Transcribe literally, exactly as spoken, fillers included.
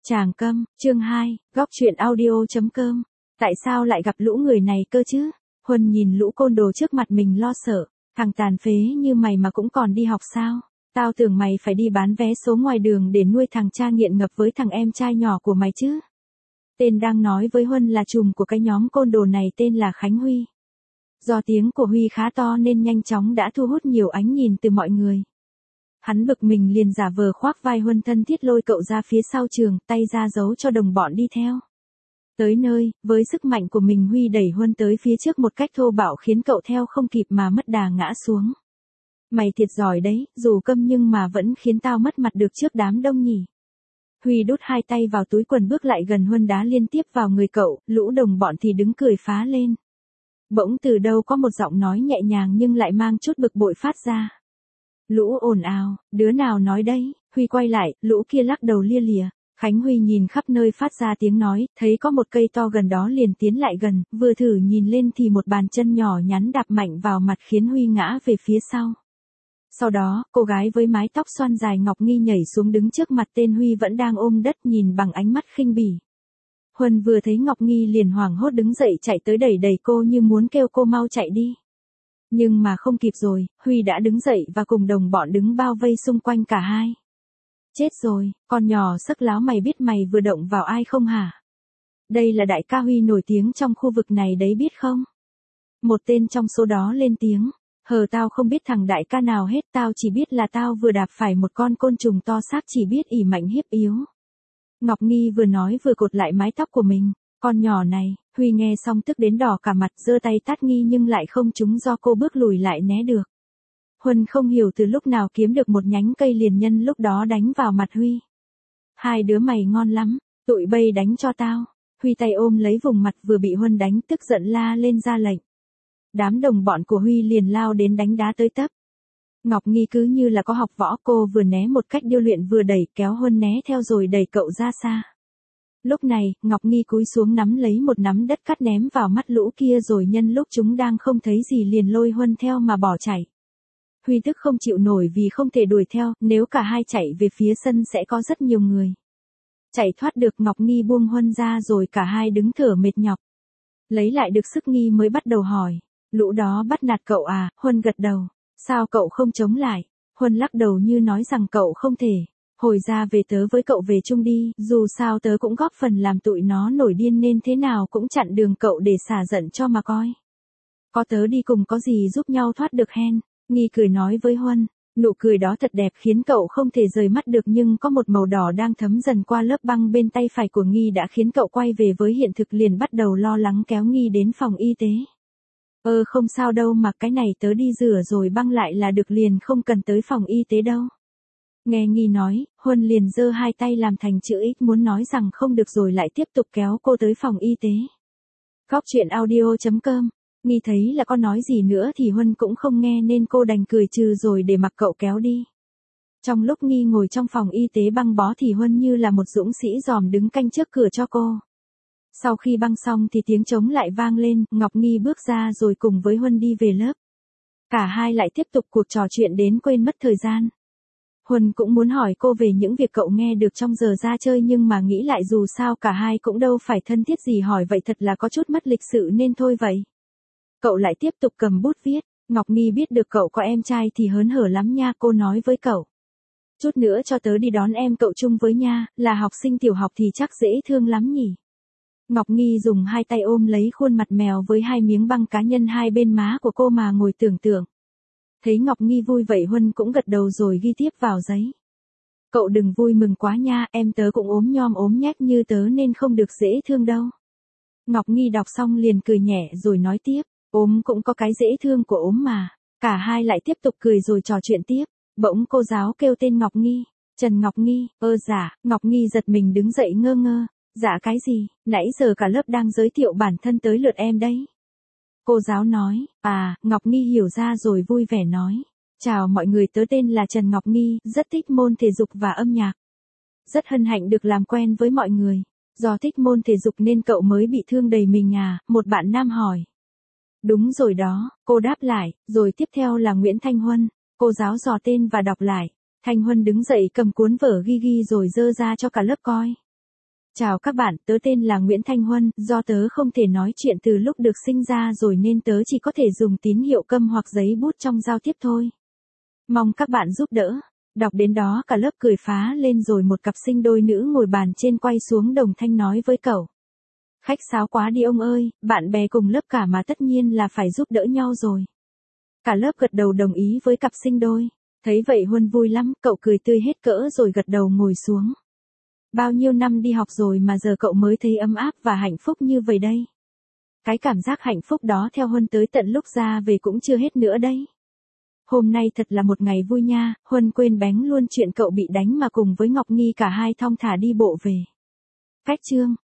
Tràng Câm, chương hai, góc truyện audio.com. Tại sao lại gặp lũ người này cơ chứ? Huân nhìn lũ côn đồ trước mặt mình lo sợ. Thằng tàn phế như mày mà cũng còn đi học sao? Tao tưởng mày phải đi bán vé số ngoài đường để nuôi thằng cha nghiện ngập với thằng em trai nhỏ của mày chứ. Tên đang nói với Huân là trùm của cái nhóm côn đồ này tên là Khánh Huy. Do tiếng của Huy khá to nên nhanh chóng đã thu hút nhiều ánh nhìn từ mọi người. Hắn bực mình liền giả vờ khoác vai Huân thân thiết lôi cậu ra phía sau trường, tay ra dấu cho đồng bọn đi theo. Tới nơi, với sức mạnh của mình Huy đẩy Huân tới phía trước một cách thô bạo khiến cậu theo không kịp mà mất đà ngã xuống. Mày thiệt giỏi đấy, dù câm nhưng mà vẫn khiến tao mất mặt được trước đám đông nhỉ. Huy đút hai tay vào túi quần bước lại gần Huân đá liên tiếp vào người cậu, lũ đồng bọn thì đứng cười phá lên. Bỗng từ đâu có một giọng nói nhẹ nhàng nhưng lại mang chút bực bội phát ra. Lũ ồn ào, đứa nào nói đấy? Huy quay lại, lũ kia lắc đầu lia lịa. Khánh Huy nhìn khắp nơi phát ra tiếng nói, thấy có một cây to gần đó liền tiến lại gần, vừa thử nhìn lên thì một bàn chân nhỏ nhắn đạp mạnh vào mặt khiến Huy ngã về phía sau. Sau đó, cô gái với mái tóc xoăn dài Ngọc Nghi nhảy xuống đứng trước mặt tên Huy vẫn đang ôm đất nhìn bằng ánh mắt khinh bỉ. Huân vừa thấy Ngọc Nghi liền hoảng hốt đứng dậy chạy tới đẩy đẩy cô như muốn kêu cô mau chạy đi. Nhưng mà không kịp rồi, Huy đã đứng dậy và cùng đồng bọn đứng bao vây xung quanh cả hai. Chết rồi, con nhỏ sắc láo mày biết mày vừa động vào ai không hả? Đây là đại ca Huy nổi tiếng trong khu vực này đấy biết không? Một tên trong số đó lên tiếng. Hờ tao không biết thằng đại ca nào hết, tao chỉ biết là tao vừa đạp phải một con côn trùng to xác chỉ biết ỉ mạnh hiếp yếu. Ngọc Nghi vừa nói vừa cột lại mái tóc của mình. Con nhỏ này, Huy nghe xong tức đến đỏ cả mặt giơ tay tát Nghi nhưng lại không trúng do cô bước lùi lại né được. Huân không hiểu từ lúc nào kiếm được một nhánh cây liền nhân lúc đó đánh vào mặt Huy. Hai đứa mày ngon lắm, tụi bay đánh cho tao. Huy tay ôm lấy vùng mặt vừa bị Huân đánh tức giận la lên ra lệnh. Đám đồng bọn của Huy liền lao đến đánh đá tới tấp. Ngọc Nghi cứ như là có học võ, cô vừa né một cách điêu luyện vừa đẩy kéo Huân né theo rồi đẩy cậu ra xa. Lúc này, Ngọc Nghi cúi xuống nắm lấy một nắm đất cát ném vào mắt lũ kia rồi nhân lúc chúng đang không thấy gì liền lôi Huân theo mà bỏ chạy. Huy tức không chịu nổi vì không thể đuổi theo, nếu cả hai chạy về phía sân sẽ có rất nhiều người. Chạy thoát được Ngọc Nghi buông Huân ra rồi cả hai đứng thở mệt nhọc. Lấy lại được sức Nghi mới bắt đầu hỏi, lũ đó bắt nạt cậu à? Huân gật đầu. Sao cậu không chống lại? Huân lắc đầu như nói rằng cậu không thể. Hồi ra về tớ với cậu về chung đi, dù sao tớ cũng góp phần làm tụi nó nổi điên nên thế nào cũng chặn đường cậu để xả giận cho mà coi. Có tớ đi cùng có gì giúp nhau thoát được hen. Nghi cười nói với Huân, nụ cười đó thật đẹp khiến cậu không thể rời mắt được nhưng có một màu đỏ đang thấm dần qua lớp băng bên tay phải của Nghi đã khiến cậu quay về với hiện thực liền bắt đầu lo lắng kéo Nghi đến phòng y tế. Ơ không sao đâu mà cái này tớ đi rửa rồi băng lại là được liền không cần tới phòng y tế đâu. Nghe Nghi nói, Huân liền giơ hai tay làm thành chữ X muốn nói rằng không được rồi lại tiếp tục kéo cô tới phòng y tế. Góc truyện audio.com. Nghi thấy là có nói gì nữa thì Huân cũng không nghe nên cô đành cười trừ rồi để mặc cậu kéo đi. Trong lúc Nghi ngồi trong phòng y tế băng bó thì Huân như là một dũng sĩ giòm đứng canh trước cửa cho cô. Sau khi băng xong thì tiếng trống lại vang lên, Ngọc Nghi bước ra rồi cùng với Huân đi về lớp. Cả hai lại tiếp tục cuộc trò chuyện đến quên mất thời gian. Huân cũng muốn hỏi cô về những việc cậu nghe được trong giờ ra chơi nhưng mà nghĩ lại dù sao cả hai cũng đâu phải thân thiết gì hỏi vậy thật là có chút mất lịch sự nên thôi vậy. Cậu lại tiếp tục cầm bút viết, Ngọc Nghi biết được cậu có em trai thì hớn hở lắm nha, cô nói với cậu. Chút nữa cho tớ đi đón em cậu chung với nha, là học sinh tiểu học thì chắc dễ thương lắm nhỉ. Ngọc Nghi dùng hai tay ôm lấy khuôn mặt mèo với hai miếng băng cá nhân hai bên má của cô mà ngồi tưởng tượng. Thấy Ngọc Nghi vui vậy Huân cũng gật đầu rồi ghi tiếp vào giấy. Cậu đừng vui mừng quá nha, em tớ cũng ốm nhom ốm nhách như tớ nên không được dễ thương đâu. Ngọc Nghi đọc xong liền cười nhẹ rồi nói tiếp, ốm cũng có cái dễ thương của ốm mà. Cả hai lại tiếp tục cười rồi trò chuyện tiếp. Bỗng cô giáo kêu tên Ngọc Nghi, Trần Ngọc Nghi, ơ dạ, Ngọc Nghi giật mình đứng dậy ngơ ngơ. Dạ cái gì, nãy giờ cả lớp đang giới thiệu bản thân tới lượt em đấy. Cô giáo nói, à, Ngọc Nghi hiểu ra rồi vui vẻ nói. Chào mọi người, tớ tên là Trần Ngọc Nghi, rất thích môn thể dục và âm nhạc. Rất hân hạnh được làm quen với mọi người. Do thích môn thể dục nên cậu mới bị thương đầy mình à, một bạn nam hỏi. Đúng rồi đó, cô đáp lại, rồi tiếp theo là Nguyễn Thanh Huân. Cô giáo dò tên và đọc lại. Thanh Huân đứng dậy cầm cuốn vở ghi ghi rồi dơ ra cho cả lớp coi. Chào các bạn, tớ tên là Nguyễn Thanh Huân, do tớ không thể nói chuyện từ lúc được sinh ra rồi nên tớ chỉ có thể dùng tín hiệu câm hoặc giấy bút trong giao tiếp thôi. Mong các bạn giúp đỡ. Đọc đến đó cả lớp cười phá lên rồi một cặp sinh đôi nữ ngồi bàn trên quay xuống đồng thanh nói với cậu. Khách sáo quá đi ông ơi, bạn bè cùng lớp cả mà tất nhiên là phải giúp đỡ nhau rồi. Cả lớp gật đầu đồng ý với cặp sinh đôi. Thấy vậy Huân vui lắm, cậu cười tươi hết cỡ rồi gật đầu ngồi xuống. Bao nhiêu năm đi học rồi mà giờ cậu mới thấy ấm áp và hạnh phúc như vậy đây. Cái cảm giác hạnh phúc đó theo Huân tới tận lúc ra về cũng chưa hết nữa đấy. Hôm nay thật là một ngày vui nha, Huân quên bén luôn chuyện cậu bị đánh mà cùng với Ngọc Nghi cả hai thong thả đi bộ về. Cách chương